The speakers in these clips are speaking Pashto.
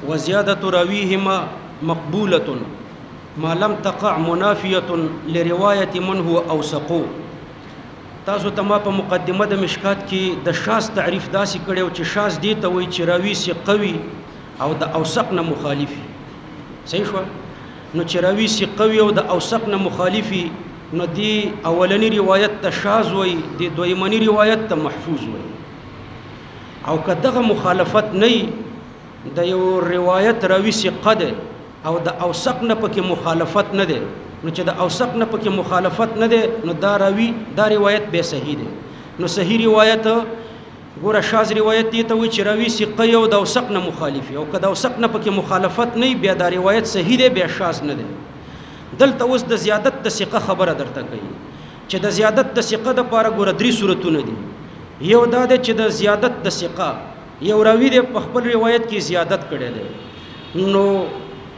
وزيادة راويهما مقبولة ما لم تقع منافية لرواية من هو أوثق. تاسو ته ما په مقدمه د مشکات کې د شاذ تعریف داسې کړی او چې شاذ دی ته وایي چې راوي ثقه وي او د اوثق نه مخالفي. صحیح شو؟ نو چې راوي ثقه وي او د اوثق نه مخالفي نو دی اولنی روایت ته شاذ وایي، د دویمنی روایت ته محفوظ وایي. او که دغه مخالفت نه د یو روایت راوي ثقه ده او د اوثق نه پکې مخالفت نه ده، نو چې د اوثق نه پکې مخالفت نه ده نو دا راوي دا روایت به صحیح ده. نو صحیح روایت ګوره شاذ روایت دی ته وایي چې راوي ثقه یو د اوثق نه مخالفي، او که د اوثق نه پکې مخالفت نه بیا دا روایت صحیح ده، بیا شاذ نه ده. دلته اوس د زیادت د ثقه خبره درته کوي چې د زیادت د ثقه د پاره ګوره درې صورتونه دي. یو دا ده چې د زیادت د ثقه یو راوي دی په خپل روایت کې زیادت کړی دی، نو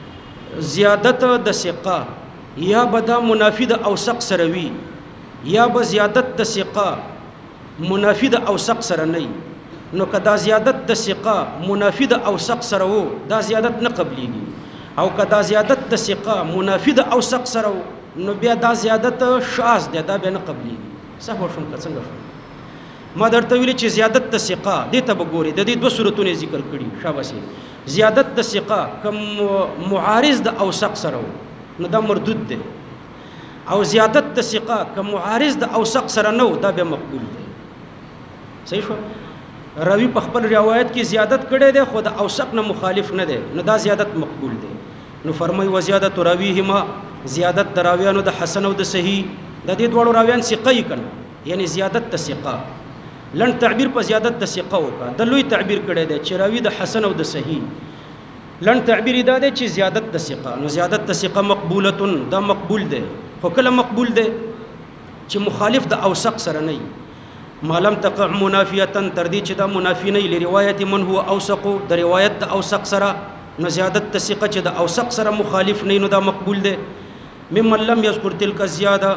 زیادت د ثقه یا به دا منافی د اوثق سره وي یا به زیادت د ثقه منافی د اوثق سره نه. نو که دا زیادت د ثقه منافی د اوثق سره وو دا زیادت نه قبلیږي، او که دا زیادت د ثقه منافی د اوثق سره وو نو بیا دا زیادت شاذ دی، دا بیا نه قبلیږي. صح شوم که څنګه شوم؟ ما درته ویلي چې زیادت د ثقه دې ته به ګورې، د دې دوه صورتونه ذکر کړي. شاباسي زیادت د ثقه کوم معارض د اوثق سره وو نو دا مردود دی، او زیادت د ثقه کوم معارض د اوثق سره نه دا به مقبول دی. صحیح شو؟ راوی په خپل روایت کې زیادت کړی دی خو د اوثق نه مخالف نه دی، نو دا زیادت مقبول دی. نو فرمای وزیادت راویهما، زیادت د راویانو د حسن او د صحیح د دې دوړو راویان ثقه یې کړه، یعنی زیادت د ثقه. لن تعبیر په زیادت د ثقه وکړه، د لوی تعبیر کړی دی چې راوی د حسن او د صحیح. لن تعبیر دا دی چې زیادت د ثقه، نو زیادت د ثقه مقبوله، دا مقبول دی. خو کله مقبول دی چې مخالف د اوثق سره نه ما لم تقع منافیه، تر دې چې دا منافی نه لروایت من هو اوثق، د روایت د اوثق سره. نو زیادت د ثقه چې د اوثق سره مخالف نه نو دا مقبول دی. ممن لم یذکر تلک الزیاده،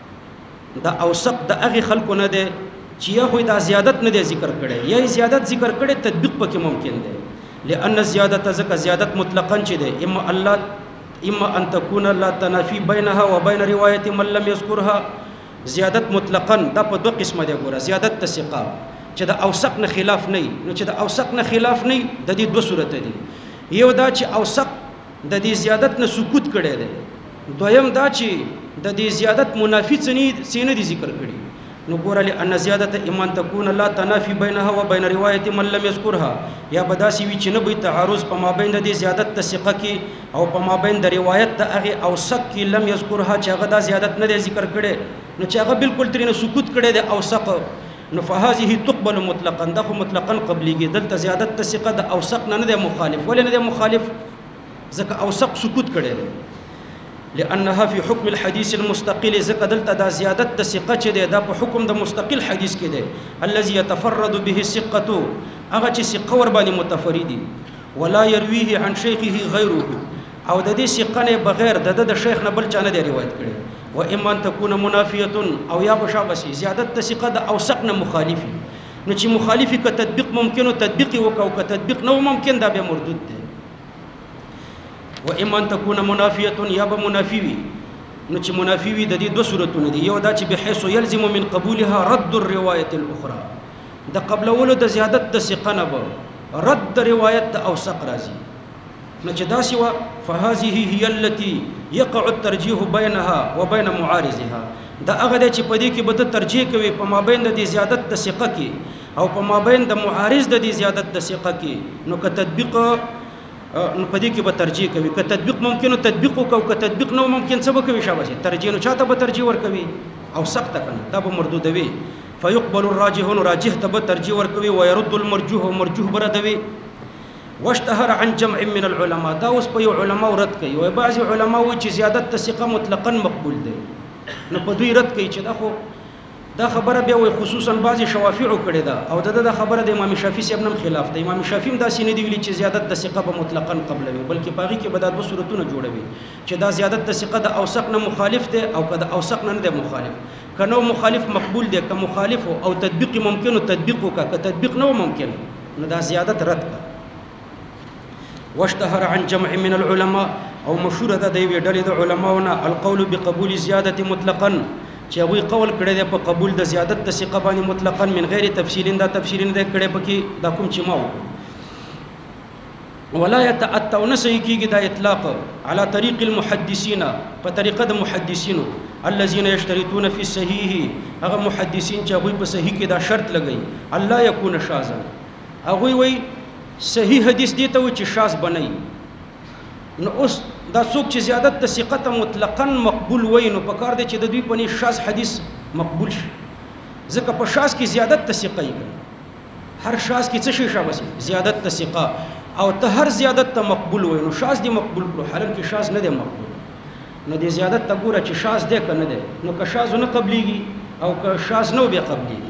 د اوثق د هغې خلکو نه دی چې یا خو دا زیادت نه دی ذکر کړی یا زیادت ذکر کړی تطبیق پکې ممکن دی. لأن الزیادة ځکه زیادت مطلقاً چې دی اما ان تكون لا تنافي بينها وبين رواية من لم يذكرها. زیادت مطلقاً دا په دوه قسمه دی. ګوره زیادت د ثقه چې د اوثق نه خلاف نه، نو چې د اوثق نه خلاف نه د دې دوه صورت دي. یو دا چې اوثق د دې زیادت نه سکوت کړی دی، دویم دا چې د دې زیادت منافی څه نه دي ذکر کړي. نو ګوره لأن زیادت اما ان تكون لا تنافي بينها وبين روايه من لم يذكرها، یا بداسي وی چې نه به تعارض په مابین د زیادت د ثقه کې او په مابین د روایت د هغه اوثق کې لم يذكرها چې هغه د زیادت نه ذکر کړي، نو چې هغه بالکل ترینه سکوت کړي د اوثق. نو فهذه تقبل مطلقا، دا خو مطلقاً قبليږي. دلته زیادت د ثقه د اوثق نه دی مخالف. ولې نه دی مخالف؟ ځکه اوثق سکوت کړي دی. لأنها في حكم الحديث المستقل، ځکه دلته دا زیادت د ثقه چې دی دا په حکم د مستقل حدیث کې دی. الذي يتفرد به الثقه، هغه چې ثقه ور باندې متفردي، ولا يرويه عن شيخه غيره، او د دې ثقه نه بغیر د شیخ نه بل چا نه دی روایت کړي. و اما ان تكون منافيه، او یا بشابسي زیادت د ثقه د اوثق نه مخالفي. نو چې مخالفي ک تطبیق ممکن او تطبیق وکاو، ک تطبیق نو ممکن دا به مردود دی. و اما ان تكون منافيه، یا به منافی وي. نو چې منافی وي د دې دوه صورتونه دي. یو دا چې بحيث يلزم من قبولها رد الروايه الاخرى، د قبلولو د زیادت د ثقه نه به رد روایت د اوثق راځي. نو چې دا سوا فهذه هي التي يقع الترجيح بينها وبين معارضها، دا هغه دی چې په دې کې به ته ترجیح کوي په مابین د دې زیادت د ثقه کې او په مابین د معارض د دې زیادت د ثقه کې. نو که تطبیق نو په دې کې به ترجیح کوي، که تطبیق ممکن او تطبیق وکاو، که تطبیق نو ممکن څه به کوي؟ شاباشي ترجیح. نو چاته به ترجیح ورکوي؟ او سخت کنه دا به مردود وي. فيقبل الراجح، راجح ته به ترجیح ورکوي، ويرد المرجوح، مرجوح بردوي. واشتهر عن جمع من العلماء، دا اوس په یو علماء رد کوي، او بعض علماء وایي چې زیادت د ثقه مطلقاً مقبول دی. نو په دوی رد کوي چې دا خبره بیا وایي خصوصا بعضی شوافیعو کړې ده، او دا خبره د امام شافعي صاحب نم خلاف ده. امام شافعي هم داسې نه دی ویلي چې زیادت د ثقه به مطلقاً قبلوي، بلکې په هغې کې به دا دوه صورتونه جوړوي چې دا زیادت د ثقه د اوثق نه مخالف دی او که د اوثق نه دی مخالف. که نو مخالف مقبول دی، که مخالف او تطبیق ممکن او تطبیق وکړه، که تطبیق نه ممکن نو دا زیادت رد کړه. واشتهر عن جمع من العلماء او مشهور ده دی ډلې د علماونه القول بقبول زیادة مطلقا چې هغوی قول کړی دی په قبول د زیادت د ثقه باندې مطلقا من غیر تفصیل دا تفصیل نه کړی پکې دا کوم چې ما ولا يتأتون سيكي دا اطلاق على طريق المحدثين بطريقه المحدثين الذين يشترطون في الصحيح هغه محدثين چې هغوی په صحیح کې دا شرط لګي الله يكون شاذا هغوی وای صحیح حدیث دی ته چې شاذ بنئ نو اوس دا څوک چې زیادت د ثقه مطلقاً مقبول وای نو په کار دی چې د دوی په شاذ حدیث مقبول شي ځکه په شاذ کې زیادت د ثقه یې هر شاذ کې څه شي شابه زیادت د ثقه او ته هر زیادت ته مقبول وای نو شاذ دی مقبول کړو حالانکه شاذ نه دی مقبول نو دی زیادت ته ګوره چې شاذ دی کنه دی نو که شاذ نه قبليږي او که شاذ نه به قبليږي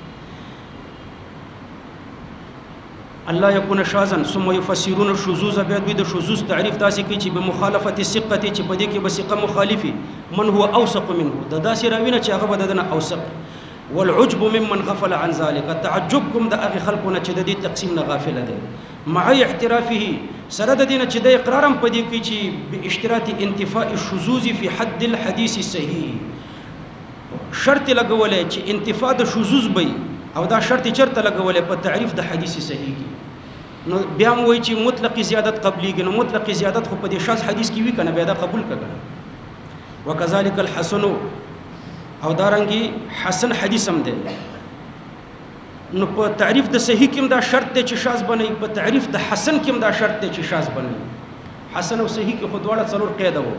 الله يكون شاذا ثم يفسرون الشذوذ بيد الشذوذ تعريف تاسي کې چې بمخالفه الثقه چې په دې کې به ثقه مخالفي من هو اوثق منه د داسې راوینه چې هغه بددنه اوثق والعجب ممن غفل عن ذلك تعجبكم د هغه خلقونه چې د دې تقسیم نه غافل دي مع احترافه سره د دینه چې د اقرارم په دې کې چې باشتراط انتفاء الشذوذ في حد الحديث الصحيح شرط لګولې چې انتفاء د شذوذ به او دا شرط چرته لګولې په تعریف د حدیث صحیح کې نو بیا مو وایي چې مطلق زیادت قبليږي نو مطلق زیادت خو په دې شاذ حدیث کې وی کنه بیا دا قبول کړه وکذالک الحسن او دارنګي حسن حدیث هم دی نو په تعریف د صحیح کې دا شرط دی چې شاذ بنئ په تعریف د حسن کې دا شرط دی چې شاذ بنئ حسن او صحیح کې خو دواړه څلور قید وو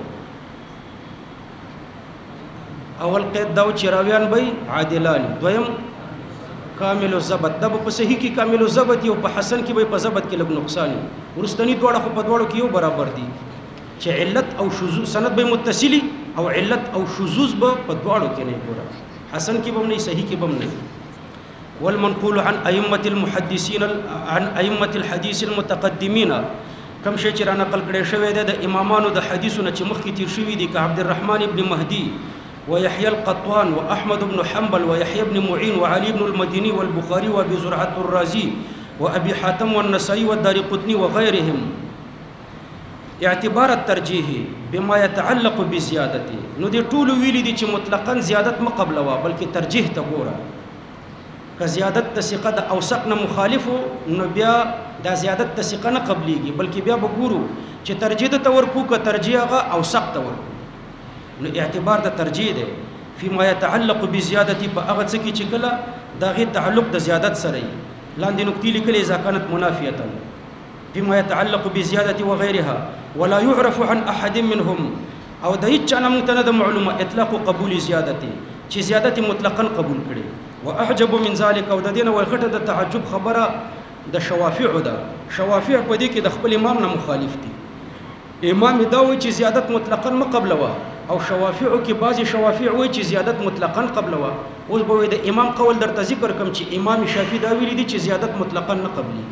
اول قید دا چې راویان به عادلان دویم کامل الضبط دا په صحیح کې کامل الضبط او په حسن کې به په ضبط کې لږ نقصان ورستنی دواړه خو په دواړو کې یو برابر دي چې علت او شذوذ سند به متصلی او علت او شذوذ به په دواړو کې نه پورا حسن کې به نه صحیح کې به نه والمنقول عن ائمه المحدثين عن ائمه الحديث المتقدمين كم شي چې را نقل کړي شوی دی د امامانو د حدیثونو چې مخکې تیر شوی دي ک عبد الرحمن ابن مهدي ويحيى القطوان واحمد بن حنبل ويحيى بن معين وعلي بن المديني والبخاري وابي زرعه الرازي وابي حاتم والنسائي والدارقطني وغيرهم اعتبار الترجيح بما يتعلق بزيادته نو دي ټول ویلي دي چې مطلقاً زیادت ما قبل وا بلکې ترجیح ته ګوره که زیادت د ثقه د اوثق نه مخالف نو بیا د زیادت د ثقه نه قبليږي بلکې بیا به ګورو چې ترجیح ته ورکو که ترجیح هغه اوثق ته ورکو نو اعتبار د ترجیح دی فيما يتعلق بزيادتي په هغه څه کې چې کله دغه تعلق د زیادت سره وي لاندې نقطې لیکلې اذا كانت منافيه فيما يتعلق بزيادتي وغيرها ولا يعرف عن احد منهم او د هیڅ نه متنه د معلومه اطلاق قبول زیادتي چې زیادتي مطلقاً قبول کړي واعجب من ذلك او د دینه ورخټه د تعجب خبره د شوافع ده شوافع په دې کې د خپل امام نه مخالف دي امام دا وایي چې زیادت مطلقاً ما قبل وا او شوافع کې بعضي شوافع وایي چې زیادت مطلقاً قبل وا اوس به د امام قول درته ذکر کوم چې امام شافعي دا ویلي دي چې زیادت مطلقاً نه قبلي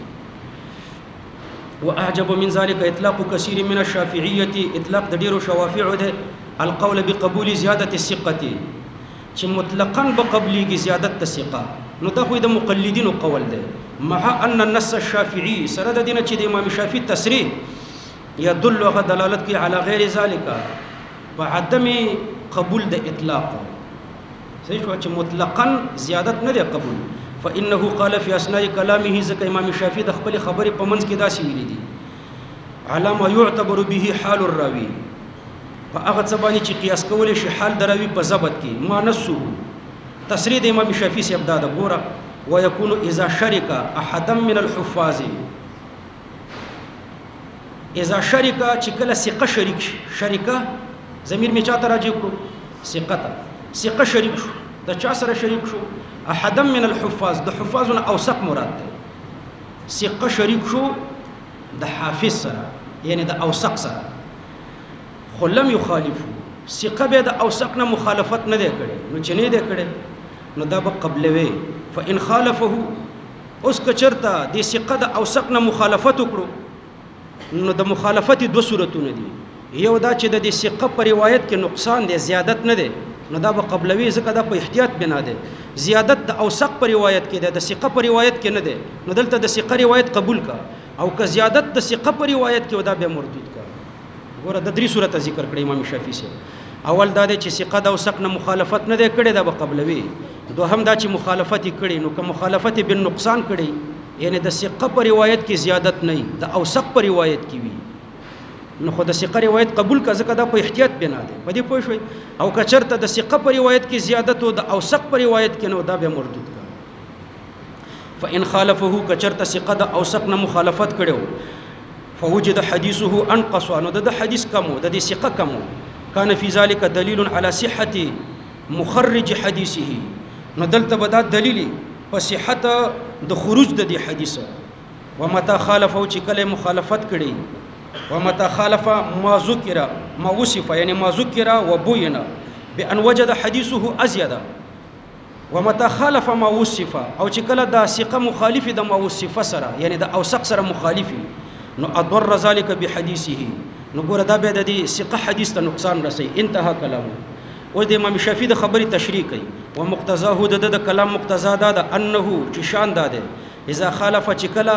واعجب من ذلك اطلاق كثير من الشافعيه اطلاق د ډیرو شوافع ده القول بقبول زياده الثقه چې مطلقاً بقبليږي زیادت الثقه نو دا خو د مقلدینو قول ده مع ان النص الشافعي سره د دینه چې د امام شافعي تصریح يدل على دلالت کی على غیر ذلك بعدم قبول د اطلاق صحیح شو چې مطلقاً زیادت نه دی قبول فانه قال في اثناء كلامه ذکر امام شافعي د خپل خبرې په منځ کې داسې ویلي دي علامه يعتبر به حال الراوي فاغه څبانی چې قیاس کول شي حال دراوي په ضبط کې ما نسو تصریح د امام شافعي سے ابدا د ګوره ويكون اذا شرك احد من الحفاظ اذا شرك چې کله ثقه شریکه ضمیر می چاته راځي کو ثقه شریک شو د چا سره شریک شو احد من الحفاظ د حفاظنا اوثق مراد ده ثقه شریک شو د حافظ سره یعنی د اوثق سره خلم يخالف ثقه به د اوثق نه مخالفت نه دی کړي نو چې نه دی کړي نو دا به قبلوي فان خالفه اوس کچرتا د ثقه د اوثق نه مخالفت وکړو نو د مخالفت دوه صورتونه دي یو دا چې د ثقه په روایت کې نقصان دی زیادت نه دی نو دا به قبلوي ځکه دا په احتیاط بنا دی زیادت د اوثق په روایت کې ده د ثقه په روایت کې نه ده نو دلته د ثقه روایت قبول کا او که زیادت د ثقه په روایت کې ودا به مردود کا. ګوره د درې صورت ذکر کړی امام شافعي سے. اول دا دی چې ثقه د اوثق نه مخالفت نه دی کړی دا به قبلوي. دوهم دا چې مخالفت کړي نو که مخالفت بالنقصان کړي یعنی د ثقه په روایت کې زیادت نه د اوثق په روایت کې وي نو خو د ثقه روایت قبول کا ځکه دا په احتیاط بنا دی په دې پوه شوي. او که چېرته د ثقه په روایت کې زیادت او د اوثق په روایت کې نو دا به مردود کا. فإن خالفه که چېرته ثقه د اوثق نه مخالفت کړو فوجد حديثه انقص نو د حدیث کمو د ثقه کمو کان فی ذلک دلیل علی صحت مخرج حدیثه نو دلته به دا دلیل په صحت د خروج د دې حدیث. ومتى خالفه چې کله مخالفت کړي ومتى خالف ما ذکر ما وصف یعنی ما ذکر وبین بان وجد حديثه ازيد ومتى خالف ما وصف او چې کله دا ثقه مخالف د ما وصف سره یعنی د اوثق سره مخالفي نو اضر ذلك بحديثه نو ګوره دا به د دې ثقه حدیث ته نقصان رسي. انتهى کلامه. او د امام شافعي د خبري تشریح کوي ومقتضاه د کلام مقتضا دا ده انه چې شان دا ده اذا خالف چې کله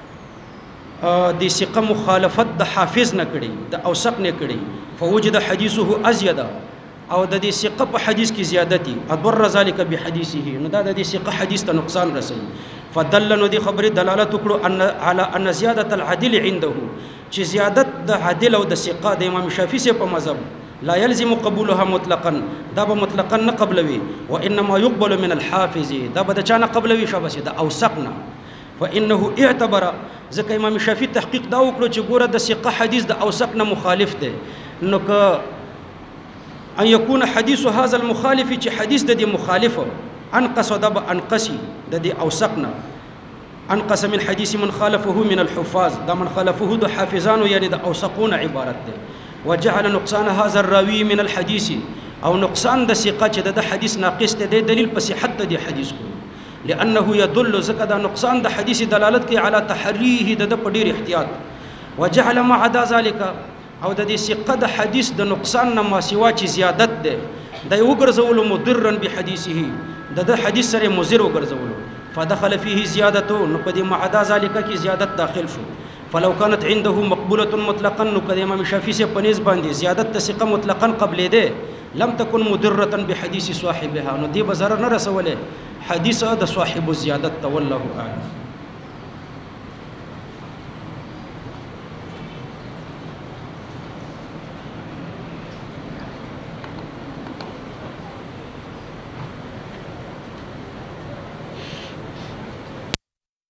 د ثقه مخالفت د حافظ نه کړي د اوثق نه کړي فوجد حديثه ازيد او د دې ثقه په حدیث کې زیادتي اضر ذلك بحديثه نو دا د دې ثقه حدیث ته نقصان رسي. فدل نو دې خبره دلالت وکړو ان على ان زياده العدل عنده چې زیادت د عدل او د ثقه د امام شافعي سے په مذهب لا يلزم قبولها مطلقا دا به مطلقا نه قبلوي وانما يقبل من الحافظ دا به د چا نه قبلوي شابه د اوثقنا. فانه اعتبر ځکه امام شافعي تحقیق دا وکړو چې ګوره د ثقه حدیث د اوثق نه مخالف دی نو که ان يكون حديث هذا المخالف چې حدیث د دې مخالف انقص د انقصي د دې اوثقنا انقص من حديث من خالفه من الحفاظ دا من خالفه د حافظانو یعنی د اوثقون عبارت ده. وجعل نقصان هذا الراوي من الحديث او نقصان د ثقه چې د حدیث ناقص ته دلیل په صحت د حدیث کو لانه يدل زکه دا نقصان د حدیث دلالت کوي على تحريه د پډیر احتیاط. وجعل مع ذلك او د ثقه د حدیث د نقصان نه ما سوا چې زیادت ده د یو ګرځولو مضرا بحديثه د حدیث سره مضر وګرځولو فدخل فيه زيادته نو په دې مع ذلك کې زیادت داخل شو. فلو كانت عنده مقبوله مطلقا نو کله امام شافعي سے پنځ باندې زیادت ثقه مطلقا قبل ده لم تكن مضره بحديث صاحبها نو دې بزر نه رسوله حدیث د صاحب زیادت والله اعلم.